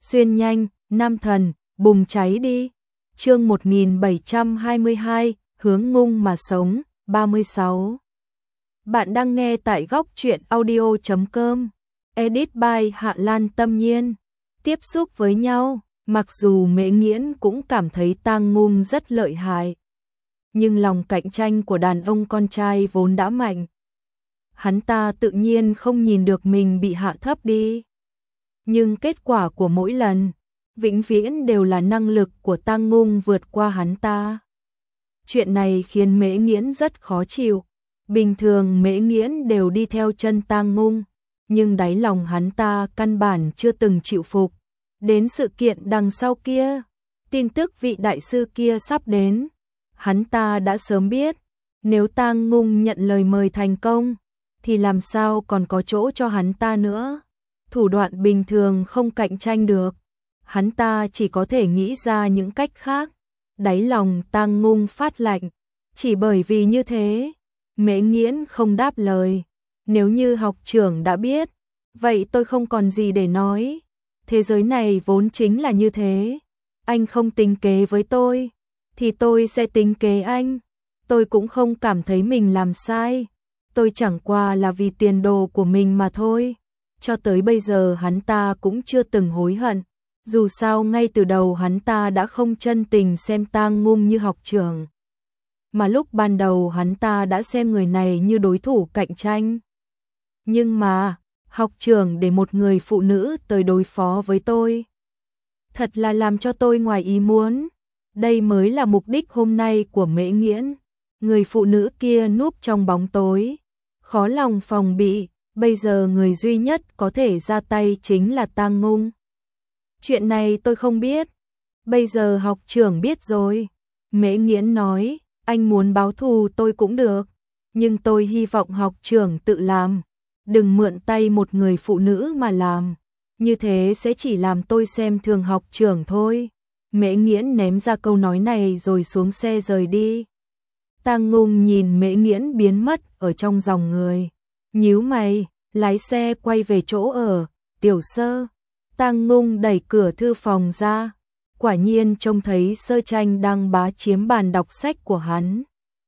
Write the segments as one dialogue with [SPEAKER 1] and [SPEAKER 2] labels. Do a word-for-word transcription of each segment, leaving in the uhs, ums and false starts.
[SPEAKER 1] xuyên nhanh, nam thần, bùng cháy đi. Chương một nghìn bảy trăm hai mươi hai, hướng ngung mà sống, ba mươi sáu. Bạn đang nghe tại góc truyện audio chấm com. Edit by Hạ Lan Tâm Nhiên. Tiếp xúc với nhau, mặc dù Mễ Nghiễn cũng cảm thấy Tang Ngung rất lợi hại, nhưng lòng cạnh tranh của đàn ông con trai vốn đã mạnh. Hắn ta tự nhiên không nhìn được mình bị hạ thấp đi. Nhưng kết quả của mỗi lần, vĩnh viễn đều là năng lực của Tang Ngung vượt qua hắn ta. Chuyện này khiến Mễ Nghiễn rất khó chịu. Bình thường Mễ Nghiễn đều đi theo chân Tang Ngung, nhưng đáy lòng hắn ta căn bản chưa từng chịu phục. Đến sự kiện đằng sau kia, tin tức vị đại sư kia sắp đến, hắn ta đã sớm biết. Nếu Tang Ngung nhận lời mời thành công, thì làm sao còn có chỗ cho hắn ta nữa. Thủ đoạn bình thường không cạnh tranh được, hắn ta chỉ có thể nghĩ ra những cách khác. Đáy lòng Tang Ngung phát lạnh. Chỉ bởi vì như thế, Mễ Nghiễn không đáp lời. Nếu như học trưởng đã biết, vậy tôi không còn gì để nói. Thế giới này vốn chính là như thế. Anh không tính kế với tôi, thì tôi sẽ tính kế anh. Tôi cũng không cảm thấy mình làm sai. Tôi chẳng qua là vì tiền đồ của mình mà thôi. Cho tới bây giờ hắn ta cũng chưa từng hối hận. Dù sao ngay từ đầu hắn ta đã không chân tình xem Tang Ngung như học trưởng, mà lúc ban đầu hắn ta đã xem người này như đối thủ cạnh tranh. Nhưng mà, học trưởng để một người phụ nữ tới đối phó với tôi, thật là làm cho tôi ngoài ý muốn. Đây mới là mục đích hôm nay của Mễ Nghiễn. Người phụ nữ kia núp trong bóng tối, khó lòng phòng bị. Bây giờ người duy nhất có thể ra tay chính là Tang Ngung. Chuyện này tôi không biết, bây giờ học trưởng biết rồi. Mễ Nghiễn nói, anh muốn báo thù tôi cũng được, nhưng tôi hy vọng học trưởng tự làm, đừng mượn tay một người phụ nữ mà làm. Như thế sẽ chỉ làm tôi xem thường học trưởng thôi. Mễ Nghiễn ném ra câu nói này rồi xuống xe rời đi. Tang Ngung nhìn Mễ Nghiễn biến mất ở trong dòng người, nhíu mày, lái xe quay về chỗ ở. Tiểu Sơ. Tang Ngung đẩy cửa thư phòng ra, quả nhiên trông thấy Sơ Tranh đang bá chiếm bàn đọc sách của hắn,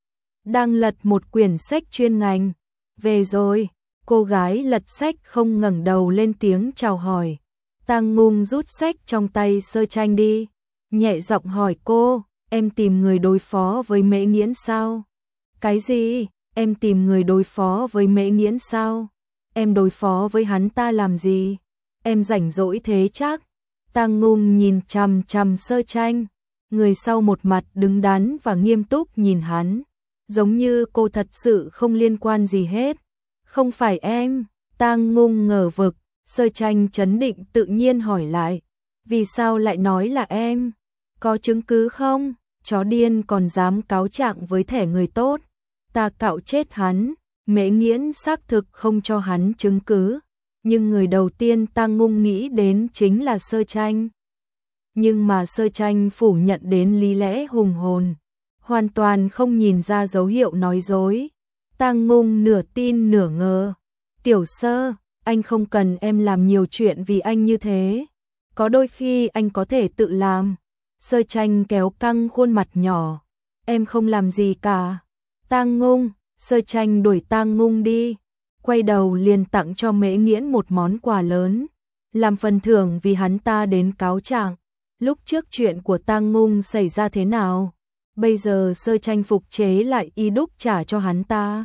[SPEAKER 1] đang lật một quyển sách chuyên ngành. Về rồi. Cô gái lật sách không ngẩng đầu lên tiếng chào hỏi. Tang Ngung rút sách trong tay Sơ Tranh đi, nhẹ giọng hỏi cô, em tìm người đối phó với Mễ Nghiễn sao? Cái gì? Em tìm người đối phó với Mễ Nghiễn sao? Em đối phó với hắn ta làm gì? Em rảnh rỗi thế chắc? Tang Ngung nhìn chằm chằm Sơ Tranh, người sau một mặt đứng đắn và nghiêm túc nhìn hắn, giống như cô thật sự không liên quan gì hết. Không phải em. Tang Ngung ngờ vực. Sơ Tranh trấn định tự nhiên hỏi lại, vì sao lại nói là em? Có chứng cứ không? Chó điên còn dám cáo trạng với thẻ người tốt, ta cạo chết hắn. Mễ Nghiễn xác thực không cho hắn chứng cứ, nhưng người đầu tiên Tang Ngung nghĩ đến chính là Sơ Tranh. Nhưng mà Sơ Tranh phủ nhận đến lý lẽ hùng hồn, hoàn toàn không nhìn ra dấu hiệu nói dối. Tang Ngung nửa tin nửa ngờ. Tiểu Sơ, anh không cần em làm nhiều chuyện vì anh như thế. Có đôi khi anh có thể tự làm. Sơ Tranh kéo căng khuôn mặt nhỏ. Em không làm gì cả. Tang Ngung. Sơ Tranh đuổi Tang Ngung đi, quay đầu liền tặng cho Mễ Nghiễn một món quà lớn, làm phần thưởng vì hắn ta đến cáo trạng. Lúc trước chuyện của Tang Ngung xảy ra thế nào? Bây giờ Sơ Tranh phục chế lại y đúc trả cho hắn ta.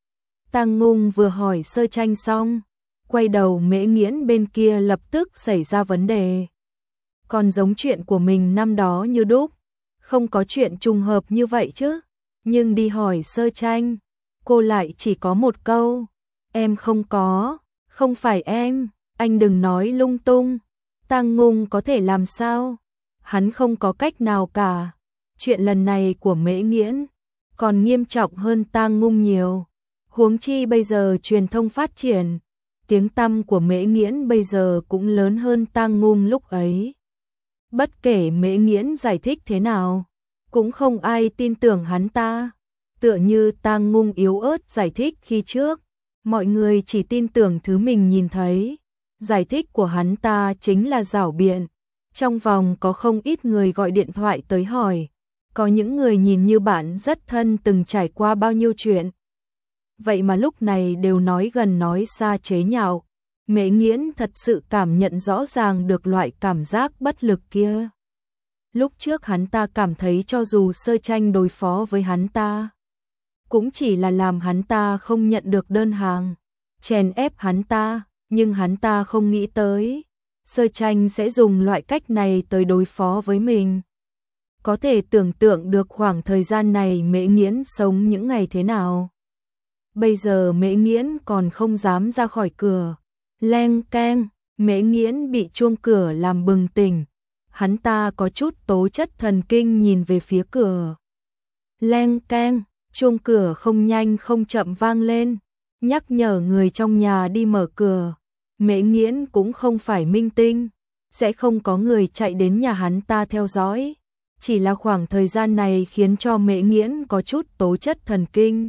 [SPEAKER 1] Tang Ngung vừa hỏi Sơ Tranh xong, quay đầu Mễ Nghiễn bên kia lập tức xảy ra vấn đề. Còn giống chuyện của mình năm đó như đúc, không có chuyện trùng hợp như vậy chứ. Nhưng đi hỏi Sơ Tranh, cô lại chỉ có một câu, em không có, không phải em, anh đừng nói lung tung. Tang Ngung có thể làm sao? Hắn không có cách nào cả. Chuyện lần này của Mễ Nghiễn còn nghiêm trọng hơn Tang Ngung nhiều. Huống chi bây giờ truyền thông phát triển, tiếng tăm của Mễ Nghiễn bây giờ cũng lớn hơn Tang Ngung lúc ấy. Bất kể Mễ Nghiễn giải thích thế nào, cũng không ai tin tưởng hắn ta. Tựa như Tang Ngung yếu ớt giải thích khi trước, mọi người chỉ tin tưởng thứ mình nhìn thấy. Giải thích của hắn ta chính là giảo biện, Trong vòng có không ít người gọi điện thoại tới hỏi, có những người nhìn như bạn rất thân từng trải qua bao nhiêu chuyện. Vậy mà lúc này đều nói gần nói xa chế nhạo. Mễ Nghiễn thật sự cảm nhận rõ ràng được loại cảm giác bất lực kia. Lúc trước hắn ta cảm thấy cho dù Sơ Tranh đối phó với hắn ta, cũng chỉ là làm hắn ta không nhận được đơn hàng, chèn ép hắn ta, nhưng hắn ta không nghĩ tới Sơ Tranh sẽ dùng loại cách này tới đối phó với mình. Có thể tưởng tượng được khoảng thời gian này Mễ Nghiễn sống những ngày thế nào. Bây giờ Mễ Nghiễn còn không dám ra khỏi cửa. Leng keng, Mễ Nghiễn bị chuông cửa làm bừng tỉnh. Hắn ta có chút tố chất thần kinh nhìn về phía cửa. Leng keng, chuông cửa không nhanh không chậm vang lên, nhắc nhở người trong nhà đi mở cửa. Mễ Nghiễn cũng không phải minh tinh, sẽ không có người chạy đến nhà hắn ta theo dõi. Chỉ là khoảng thời gian này khiến cho Mễ Nghiễn có chút tố chất thần kinh.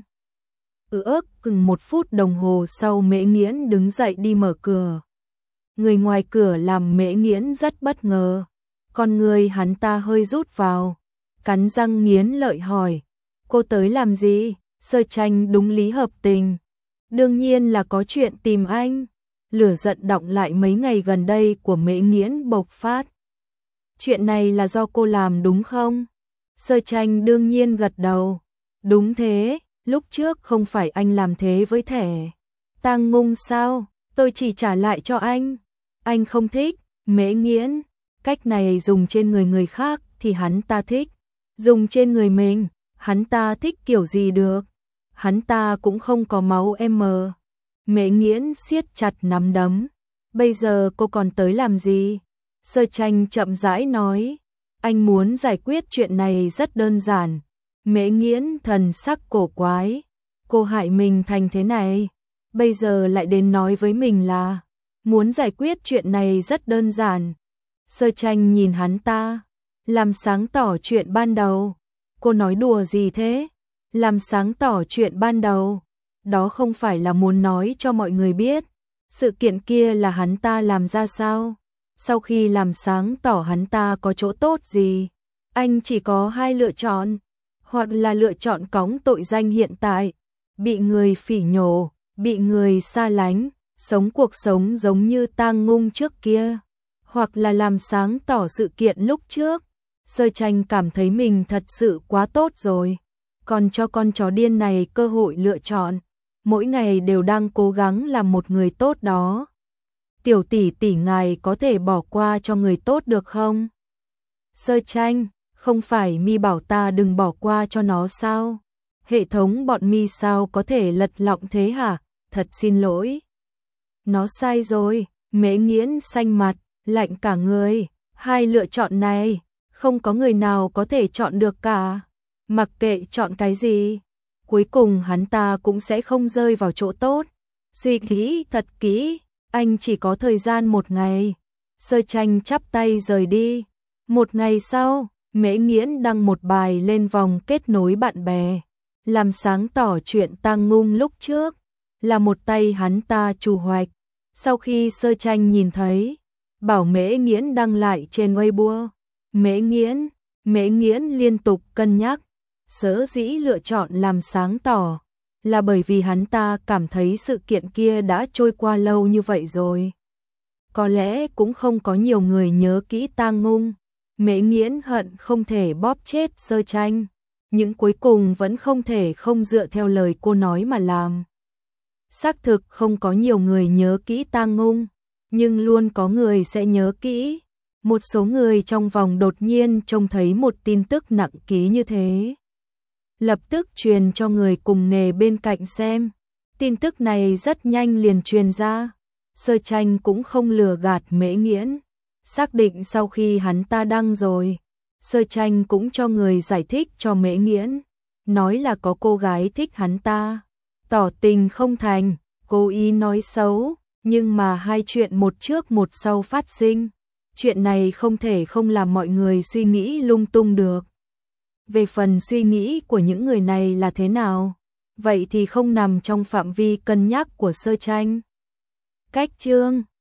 [SPEAKER 1] Ừ ước chừng một phút đồng hồ sau Mễ Nghiễn đứng dậy đi mở cửa. Người ngoài cửa làm Mễ Nghiễn rất bất ngờ. Con người hắn ta hơi rút vào, cắn răng nghiến lợi hỏi, cô tới làm gì? Sơ Tranh đúng lý hợp tình. Đương nhiên là có chuyện tìm anh. Lửa giận đọng lại mấy ngày gần đây của Mễ Nghiễn bộc phát. Chuyện này là do cô làm đúng không? Sơ Tranh đương nhiên gật đầu. Đúng thế, lúc trước không phải anh làm thế với thẻ Tang Ngung sao? Tôi chỉ trả lại cho anh. Anh không thích. Mễ Nghiễn, cách này dùng trên người người khác thì hắn ta thích. Dùng trên người mình, hắn ta thích kiểu gì được. Hắn ta cũng không có máu em. Mễ Nghiễn siết chặt nắm đấm. Bây giờ cô còn tới làm gì? Sơ Tranh chậm rãi nói. Anh muốn giải quyết chuyện này rất đơn giản. Mễ Nghiễn thần sắc cổ quái. Cô hại mình thành thế này, bây giờ lại đến nói với mình là muốn giải quyết chuyện này rất đơn giản. Sơ Tranh nhìn hắn ta, làm sáng tỏ chuyện ban đầu. Cô nói đùa gì thế? Làm sáng tỏ chuyện ban đầu, đó không phải là muốn nói cho mọi người biết sự kiện kia là hắn ta làm ra sao? Sau khi làm sáng tỏ hắn ta có chỗ tốt gì? Anh chỉ có hai lựa chọn, hoặc là lựa chọn cõng tội danh hiện tại, bị người phỉ nhổ, bị người xa lánh, sống cuộc sống giống như Tang Ngung trước kia, hoặc là làm sáng tỏ sự kiện lúc trước. Sơ Tranh cảm thấy mình thật sự quá tốt rồi, còn cho con chó điên này cơ hội lựa chọn, mỗi ngày đều đang cố gắng làm một người tốt đó. Tiểu tỷ tỷ ngài có thể bỏ qua cho người tốt được không? Sơ Tranh, không phải mi bảo ta đừng bỏ qua cho nó sao? Hệ thống bọn mi sao có thể lật lọng thế hả? Thật xin lỗi. Nó sai rồi. Mễ Nghiễn xanh mặt, lạnh cả người. Hai lựa chọn này, không có người nào có thể chọn được cả. Mặc kệ chọn cái gì, cuối cùng hắn ta cũng sẽ không rơi vào chỗ tốt. Suy nghĩ thật kỹ, anh chỉ có thời gian một ngày. Sơ Tranh chắp tay rời đi. Một ngày sau, Mễ Nghiễn đăng một bài lên vòng kết nối bạn bè, làm sáng tỏ chuyện Tang Ngung lúc trước, là một tay hắn ta chủ hoạch. Sau khi Sơ Tranh nhìn thấy, bảo Mễ Nghiễn đăng lại trên Weibo. Mễ Nghiễn, Mễ Nghiễn liên tục cân nhắc, sở dĩ lựa chọn làm sáng tỏ, là bởi vì hắn ta cảm thấy sự kiện kia đã trôi qua lâu như vậy rồi. Có lẽ cũng không có nhiều người nhớ kỹ Tang Ngung. Mễ Nghiễn hận không thể bóp chết Sơ Tranh, nhưng cuối cùng vẫn không thể không dựa theo lời cô nói mà làm. Xác thực không có nhiều người nhớ kỹ Tang Ngung, nhưng luôn có người sẽ nhớ kỹ. Một số người trong vòng đột nhiên trông thấy một tin tức nặng ký như thế, lập tức truyền cho người cùng nghề bên cạnh xem. Tin tức này rất nhanh liền truyền ra. Sơ Tranh cũng không lừa gạt Mễ Nghiễn, xác định sau khi hắn ta đăng rồi, Sơ Tranh cũng cho người giải thích cho Mễ Nghiễn, nói là có cô gái thích hắn ta, tỏ tình không thành, cố ý nói xấu, nhưng mà hai chuyện một trước một sau phát sinh. Chuyện này không thể không làm mọi người suy nghĩ lung tung được. Về phần suy nghĩ của những người này là thế nào, vậy thì không nằm trong phạm vi cân nhắc của Sơ Tranh. Cách chương